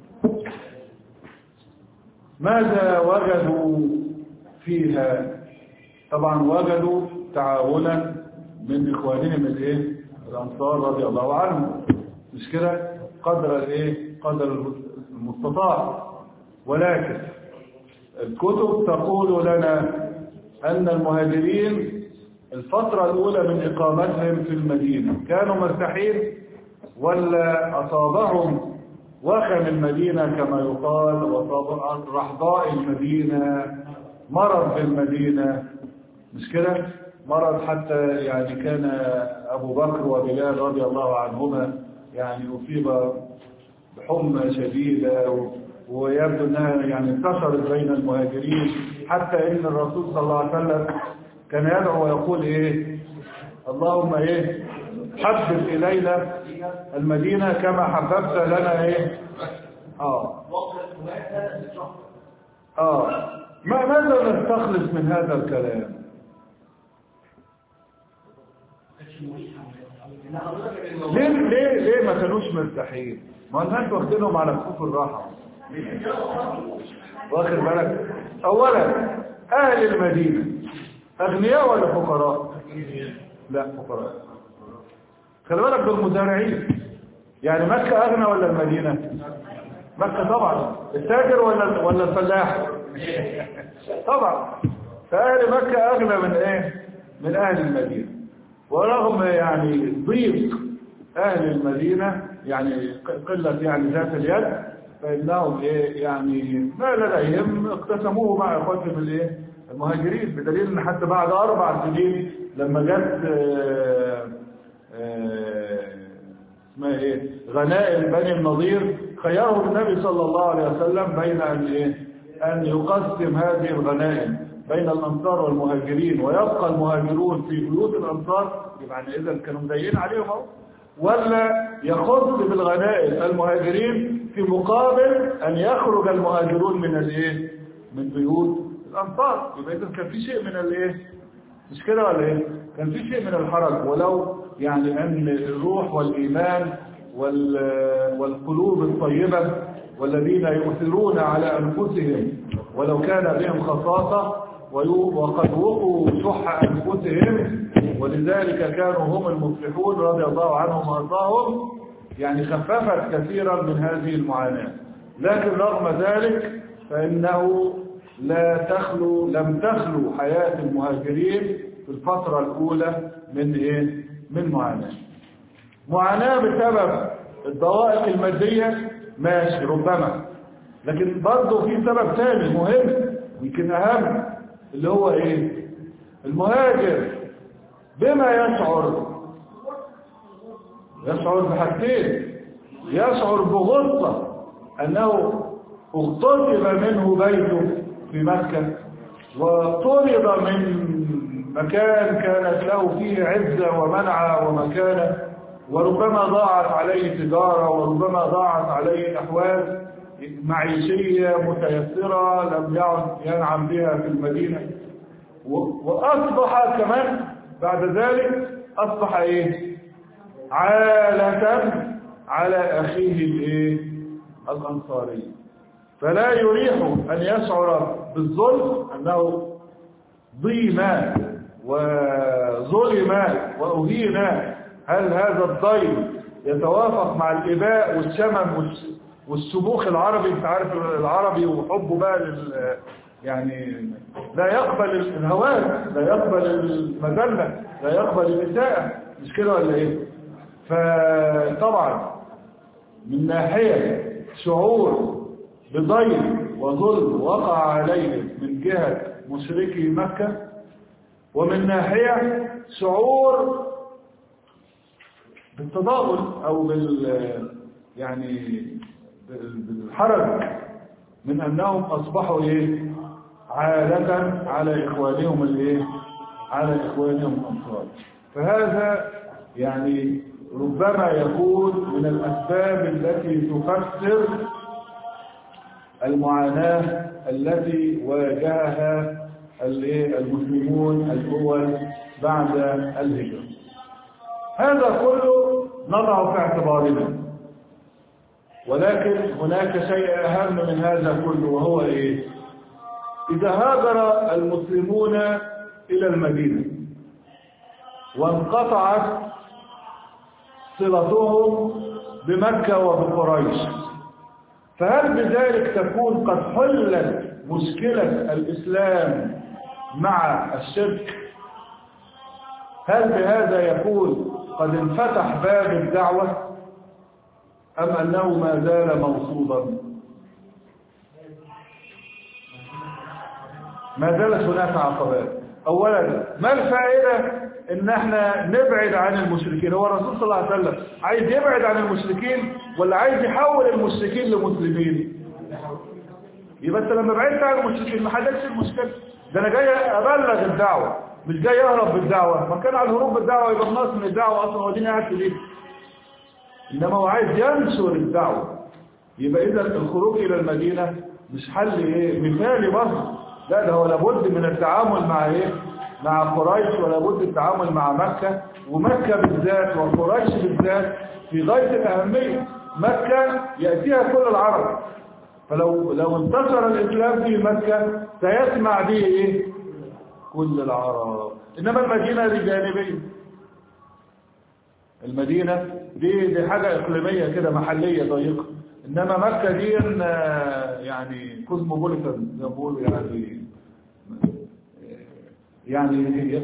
ماذا وجدوا فيها؟ طبعا وجدوا تعاونا من إخوانهم الايه الأنصار رضي الله عنهم، مش كده؟ قدر الايه قدر المستطاع. ولكن الكتب تقول لنا أن المهاجرين الفترة الأولى من إقامتهم في المدينة كانوا مرتاحين، ولا أصابهم وخم المدينة كما يقال، وأصاب رحضاء المدينة، مرض في المدينة، مش كده؟ مرض حتى يعني كان أبو بكر وبلال رضي الله عنهما يعني أصيب بحمى شديدة، ويبدو أنها يعني انتشرت بين المهاجرين، حتى إن الرسول صلى الله عليه وسلم كان يدعو ويقول إيه؟ اللهم إيه؟ حبب إلينا المدينة كما حببت لنا إيه؟ آه آه ما ماذا نستخلص من هذا الكلام؟ ليه ليه ليه ما كانوش مرتاحين؟ ما الناس واخدينهم على كفوف الراحة. واخد بالك؟ أولا أهل المدينة أغنياء ولا فقراء؟ لا فقراء. خلي بالك دول مزارعين. يعني مكة أغنى ولا المدينة؟ مكة طبعا. التاجر ولا ولا الفلاح؟ طبعا. فأهل مكة أغنى من إيه؟ من أهل المدينة. ورغم يعني ضيق أهل المدينة يعني قلة يعني ذات اليد، فإنهم إيه يعني ما لديهم اقتسموه مع إخواتهم الإيه المهاجرين، بدليل إن حتى بعد أربع سنين لما جت اسمها إيه غنائم بني النضير، خيرهم النبي صلى الله عليه وسلم بين أن إيه أن يقسم هذه الغنائم بين الأنصار والمهاجرين، ويبقى المهاجرون في بيوت الأنصار، يعني إذا كانوا مضايقين عليهم أهو، ولا يخص بالغنائم المهاجرين في مقابل أن يخرج المهاجرون من الإيه من بيوت الأنصار. يبقى إذا كان في شيء من الإيه مش كده ولا إيه؟ كان في شيء من الحرج، ولو يعني أن الروح والإيمان والقلوب الطيبة والذين يؤثرون على أنفسهم ولو كان بهم خصاصة وقد وقوا شح أنفسهم، ولذلك كانوا هم المفلحون رضي الله عنهم وارضاهم، يعني خففت كثيرا من هذه المعاناة. لكن رغم ذلك فإنه لا تخلو لم تخلو حياة المهاجرين في الفترة الأولى من إيه؟ من معاناة. معاناة بسبب الضوائق المادية ماشي ربما، لكن برضه في سبب ثاني مهم يمكن أهم، اللي هو إيه؟ المهاجر بما يشعر يشعر بحاجتين. يشعر بغصة أنه اغتصب منه بيته في مكة، وطرد من مكان كانت له فيه عزة ومنعة ومكانة، وربما ضاعت عليه تجارة، وربما ضاعت عليه أحوال معيشية متيسرة لم يعد ينعم بها في المدينة، وأصبح كمان بعد ذلك أصبح إيه؟ عالة على أخيه الإيه؟ الأنصاري، فلا يريح أن يشعر بالظلم، أنه ضيم وظلم وأهين. هل هذا الضيم يتوافق مع الإباء والشمم والسبوخ العربي؟ انت عارف العربي وحبه بقى لل يعني لا يقبل الهوان، لا يقبل المذلة، لا يقبل الإساءة، مش كده ولا ايه؟ فطبعا من ناحية شعور بضيم وظلم وقع عليه من جهة مشركي مكة، ومن ناحية شعور بالتضاؤل او بال يعني بالحرج من أنهم أصبحوا إيه عادة على إخوانهم الإيه على إخوانهم الأنصار. فهذا يعني ربما يكون من الأسباب التي تفسر المعاناة التي واجهها المسلمون الأول بعد الهجرة. هذا كله نضعه في اعتبارنا، ولكن هناك شيء أهم من هذا كله، وهو إيه؟ إذا هاجر المسلمون إلى المدينة وانقطعت صلتهم بمكة وبقريش، فهل بذلك تكون قد حلت مشكلة الإسلام مع الشرك؟ هل بهذا يكون قد انفتح باب الدعوة أم أنه ما زال موصولا؟ ما زالت هناك عقبات. أولا، ما الفائدة إن احنا نبعد عن المشركين؟ هو الرسول صلى الله عليه وسلم عايز يبعد عن المشركين ولا عايز يحول المشركين لمسلمين؟ يبقى انت لما بعدت عن المشركين ما حلتش المشكلة. ده انا جاي ابلغ الدعوة مش جاي اهرب بالدعوة. ما كان على الهروب بالدعوة يبقى الناس من الدعوة اصلا وديني قاعد في ليه. انما هو عايز ينشر الدعوة. يبقى اذا الخروج الى المدينة مش حل ايه مثالي برضه، لا ده هو لابد من التعامل مع ايه مع قريش، ولابد التعامل مع مكة، ومكة بالذات وقريش بالذات في غاية الأهمية. مكة يأتيها كل العرب، فلو لو انتشر الإسلام في مكة سيسمع به ايه كل العرب. إنما المدينة دي جانبية، المدينة دي دي حاجة إقليمية كده محلية ضيقة، إنما مكة دي يعني كوزموبوليتان زي ما بيقولوا، يعني يعني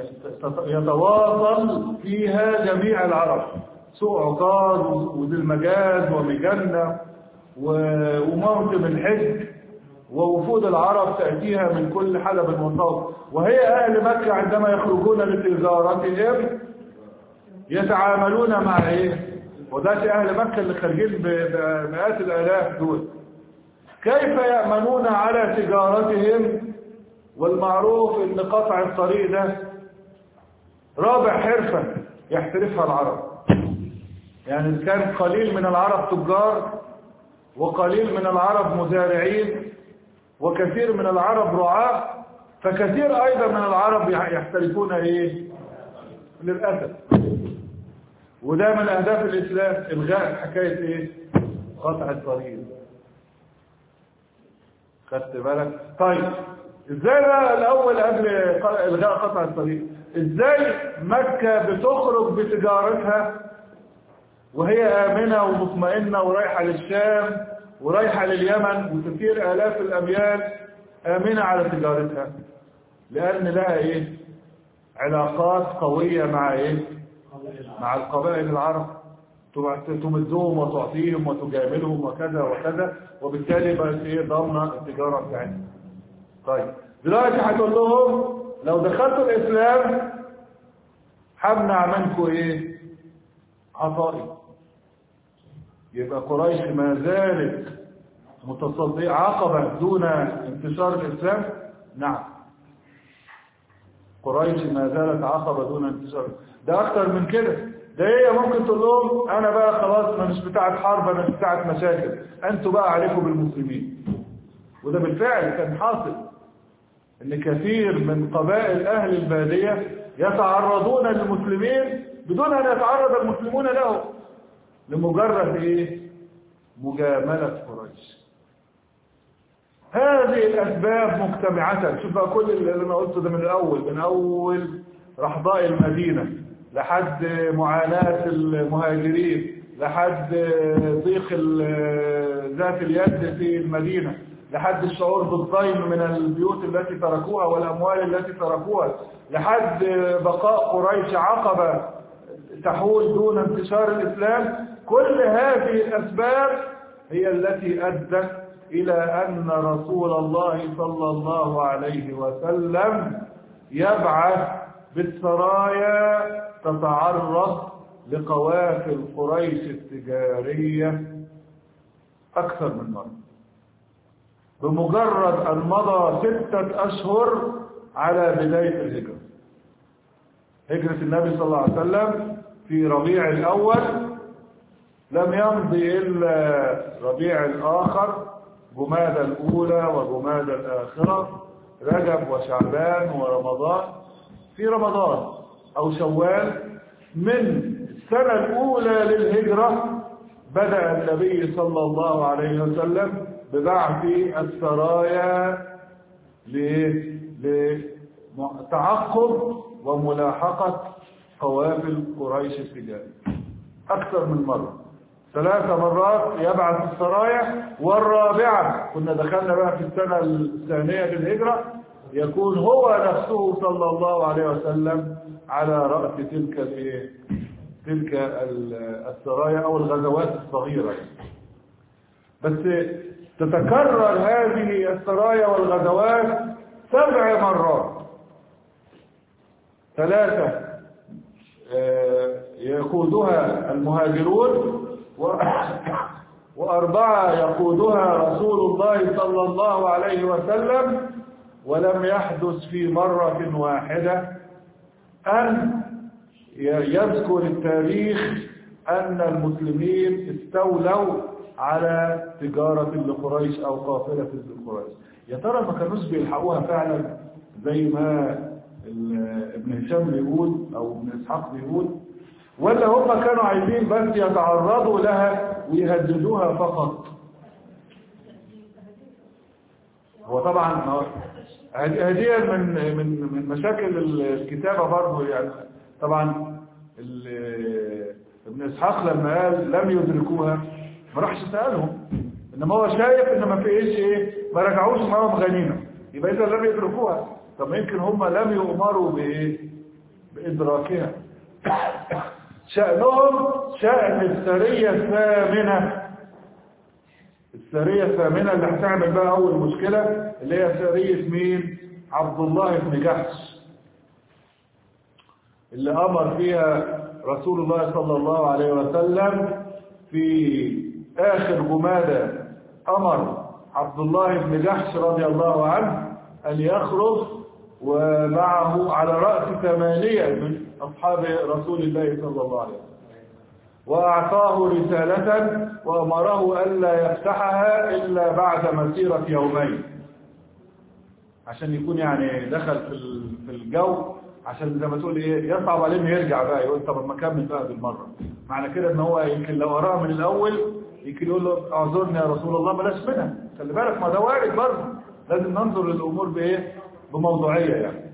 يتواصل فيها جميع العرب، سوق عكاظ وذي المجاز ومجنة وموسم الحج، ووفود العرب تأتيها من كل حلب وصوب. وهي أهل مكة عندما يخرجون لتجارتهم يتعاملون مع إيه؟ وذات أهل مكة اللي خارجين بمئات الآلاف دول، كيف يأمنون على تجارتهم؟ والمعروف ان قطع الطريق ده رابع حرفة يحترفها العرب. يعني كان قليل من العرب تجار، وقليل من العرب مزارعين، وكثير من العرب رعاة، فكثير ايضا من العرب يحترفون ايه للأسف. وده من اهداف الاسلام الغاء حكاية ايه قطع الطريق. خدت بالك؟ طيب ازاي بقى الاول قبل الغاء قطع الطريق؟ ازاي مكة بتخرج بتجارتها وهي آمنة ومطمئنة ورايحة للشام ورايحة لليمن وتسير آلاف الأميال آمنة على تجارتها؟ لأن لها ايه علاقات قوية مع ايه مع القبائل العرب، تمدهم وتعطيهم وتجاملهم وكذا وكذا، وبالتالي بقت ايه ضامنة التجارة بتاعتها. طيب دلوقتي هتقول لهم لو دخلتوا الإسلام همنع منكم ايه عطائي. يبقى قريش ما زالت متصدية عقبة دون انتشار الإسلام. نعم، قريش ما زالت عقبة دون انتشار. ده أكتر من كده، ده هي ممكن تقول لهم أنا بقى خلاص أنا مش بتاعت حرب، أنا مش بتاعت مشاكل، أنتوا بقى عليكم بالمسلمين. وده بالفعل كان حاصل، ان كثير من قبائل اهل البادية يتعرضون للمسلمين بدون ان يتعرض المسلمون له، لمجرد ايه مجاملة قريش. هذه الاسباب مجتمعة. شوف بقى كل اللي انا قلته ده من الاول من اول رحضاء المدينة لحد معاناة المهاجرين، لحد ضيق ذات اليد في المدينة، لحد الشعور بالضيم من البيوت التي تركوها والأموال التي تركوها، لحد بقاء قريش عقبة تحول دون انتشار الإسلام. كل هذه الأسباب هي التي أدت إلى أن رسول الله صلى الله عليه وسلم يبعث بالسرايا تتعرف لقوافل قريش التجارية أكثر من مرة، بمجرد أن مضى ستة أشهر على بداية الهجرة. هجرة النبي صلى الله عليه وسلم في ربيع الأول، لم يمضي إلا ربيع الآخر، جمادى الأولى وجمادى الآخرة، رجب وشعبان ورمضان. في رمضان أو شوال من السنة الأولى للهجرة بدأ النبي صلى الله عليه وسلم ببعث السرايا لتعقب وملاحقة قوافل قريش التجارية أكثر من مرة، ثلاث مرات يبعث السرايا، والرابعة كنا دخلنا بقى في السنة الثانية للهجرة يكون هو نفسه صلى الله عليه وسلم على رأس تلك الايه تلك السرايا أو الغزوات الصغيرة. بس تتكرر هذه السرايا والغزوات سبع مرات، ثلاثة يقودها المهاجرون وأربعة يقودها رسول الله صلى الله عليه وسلم. ولم يحدث في مرة واحدة أن يذكر التاريخ أن المسلمين استولوا على تجارة لقريش أو قافلة لقريش. يا ترى ما كانوش بيلحقوها فعلا زي ما ابن هشام بيقول أو ابن إسحاق بيقول، ولا هم كانوا عايزين بس يتعرضوا لها ويهددوها فقط؟ هو طبعا هدية من من من مشاكل الكتابة برضه، يعني طبعا ابن إسحاق لما قال لم يدركوها ما راحش سألهم، انما هو شايف ان ما فيش ايه، ما رجعوش معاهم غنيمة، يبقى اذا لم يدركوها. طب يمكن هم لم يؤمروا بايه، بإدراكها. شأنهم شأن السرية الثامنة، السرية الثامنة اللي هتعمل بقى أول مشكلة، اللي هي سرية مين؟ عبد الله بن جحش، اللي أمر فيها رسول الله صلى الله عليه وسلم في آخر جمادى. أمر عبد الله بن جحش رضي الله عنه أن يخرج ومعه على رأس ثمانية من أصحاب رسول الله صلى الله عليه وسلم، وأعطاه رسالة وأمره ألا يفتحها إلا بعد مسيرة يومين، عشان يكون يعني دخل في الجو، عشان زي ما تقول إيه يصعب عليه إنه يرجع بقى يقول طب ما كمل بقى بالمرة. معنى كده إن هو يمكن لو قرأ من الأول يمكن يقول له أعذرني يا رسول الله بلاش منها، خلي بالك ما ده وارد برضه، لازم ننظر للأمور بإيه، بموضوعية يعني.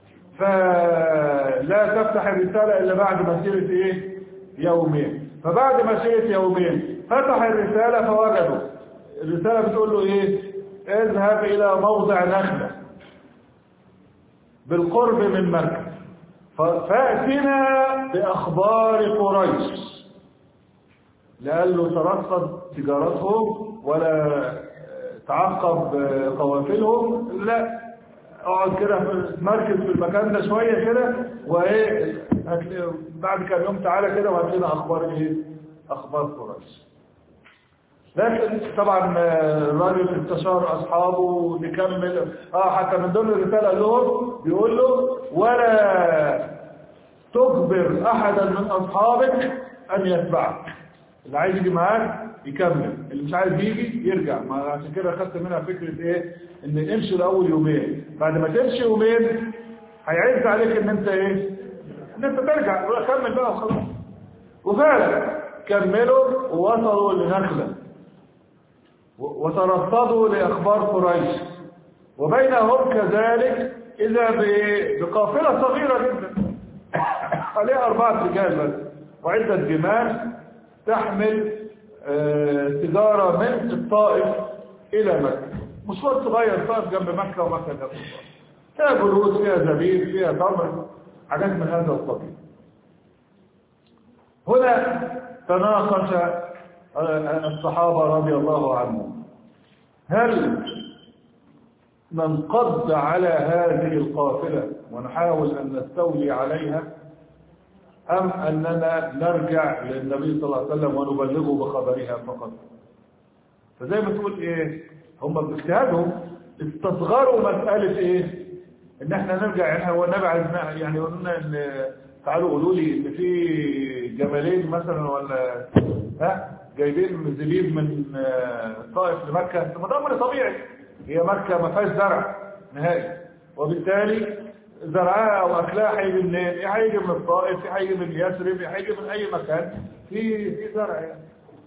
فلا تفتح الرسالة إلا بعد مسيرة إيه، يومين. فبعد مسيرة يومين فتح الرسالة فوجدوا الرسالة بتقول له إيه، اذهب إلى موضع نخلة بالقرب من مكة فأتنا بأخبار قريش. لا قال له ترصد تجارتهم ولا تعقب قوافلهم، لا اقعد كده في مركز في المكان ده شويه كده، وايه بعد كام يوم تعالى كده وهات لنا اخبار ايه، اخبار قريش. لكن طبعا الراجل استشار اصحابه نكمل. اه حتى من ضمن الرساله لهم بيقول له ولا تجبر احدا من اصحابك ان يتبعك، اللي عايز يجي معاك يكمل، اللي مش عايز يجي يرجع. ما عشان كده خدت منها فكره ايه، ان امشي الاول يومين، بعد ما تمشي يومين هيعز عليك ان انت ايه، ان انت ترجع وكمل بقى وخلاص. وفعلا كملوا ووصلوا لنخلة وترصدوا لاخبار قريش، وبينهم كذلك اذا بقافله صغيره جدا عليها اربعه رجال بس وعده جمال تحمل تجارة من الطائف إلى مكة، مشوار صغير، الطائف جنب مكة ومكة جنب الطائف، فيها جلود فيها زبيب فيها تمر، حاجات من هذا القبيل. هنا تناقش الصحابة رضي الله عنهم، هل ننقض على هذه القافلة ونحاول أن نستولي عليها، أم أننا نرجع للنبي صلى الله عليه وسلم ونبلغه بخبرها فقط؟ فزي ما تقول إيه، هم باجتهادهم استصغروا مسألة إيه؟ إن إحنا نرجع، يعني هو النبي عايزنا يعني قلنا إن تعالوا قولوا لي إن في جمالين مثلا ولا ها جايبين زبيب من الطائف لمكة، ما ده أمر طبيعي، هي مكة ما فيهاش زرع نهائي، وبالتالي زرعها أو أكلها هيجي منين؟ هيجي من الطائف، هيجي من يثرب، هيجي من أي مكان في في زرع يعني.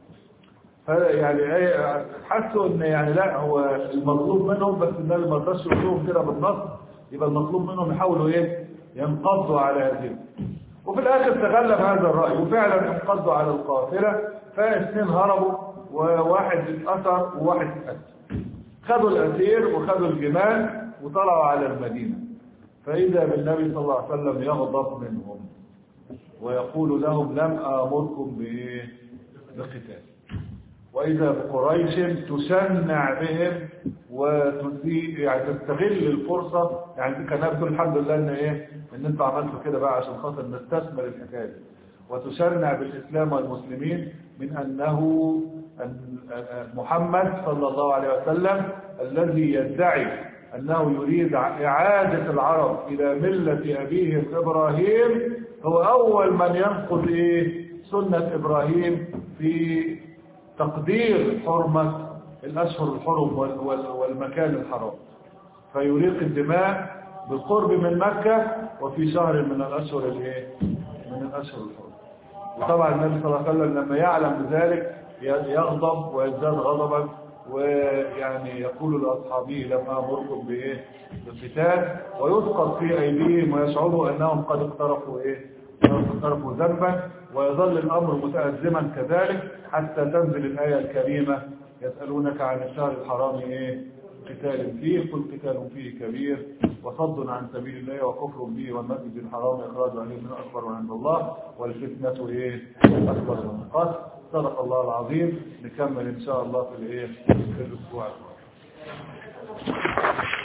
يعني حسوا ان يعني لا هو المطلوب منهم، بس النبي ما رضاش يقول لهم كده بالنص، يبقى المطلوب منهم يحاولوا ايه؟ ينقضوا على هذه. وفي الاخر تغلب هذا الراي، وفعلا انقضوا على القافله، فاثنين هربوا وواحد اتاثر وواحد اتأثر. خدوا الاسير وخدوا الجمال وطلعوا على المدينه، فاذا بالنبي صلى الله عليه وسلم يغضب منهم ويقول لهم لم امركم بايه؟ بقتال. وإذا بقريش تشنع بهم وتسيء، يعني تستغل الفرصة، يعني كان يقول الحمد لله إن إيه إن أنتوا عملتوا كده بقى عشان خاطر نستثمر الحكاية، وتشنع بالإسلام والمسلمين من أنه محمد صلى الله عليه وسلم الذي يدعي أنه يريد إعادة العرب إلى ملة أبيهم إبراهيم هو أول من ينقض إيه سنة إبراهيم في تقدير حرمة الأشهر الحرم والمكان الحرام، فيريق الدماء بالقرب من مكة وفي شهر من الأشهر الايه من الأشهر الحرم. وطبعا النبي صلى الله عليه وسلم لما يعلم بذلك يغضب ويزداد غضبا، ويعني يقول لأصحابه لم أمركم بإيه بالقتال، ويسقط في أيديهم ويشعروا أنهم قد اقترفوا إيه اقترفوا ذنبا، ويظل الأمر متأزما كذلك حتى تنزل الآية الكريمة يسألونك عن الشهر الحرام إيه قتال فيه، قل قتال فيه كبير وصد عن سبيل الله وكفر به والمسجد الحرام إخراج عليه من أكبر عند الله والفتنة إيه أكبر من القتل. صدق الله العظيم. نكمل إن شاء الله في الإيه في الأسبوع القادم.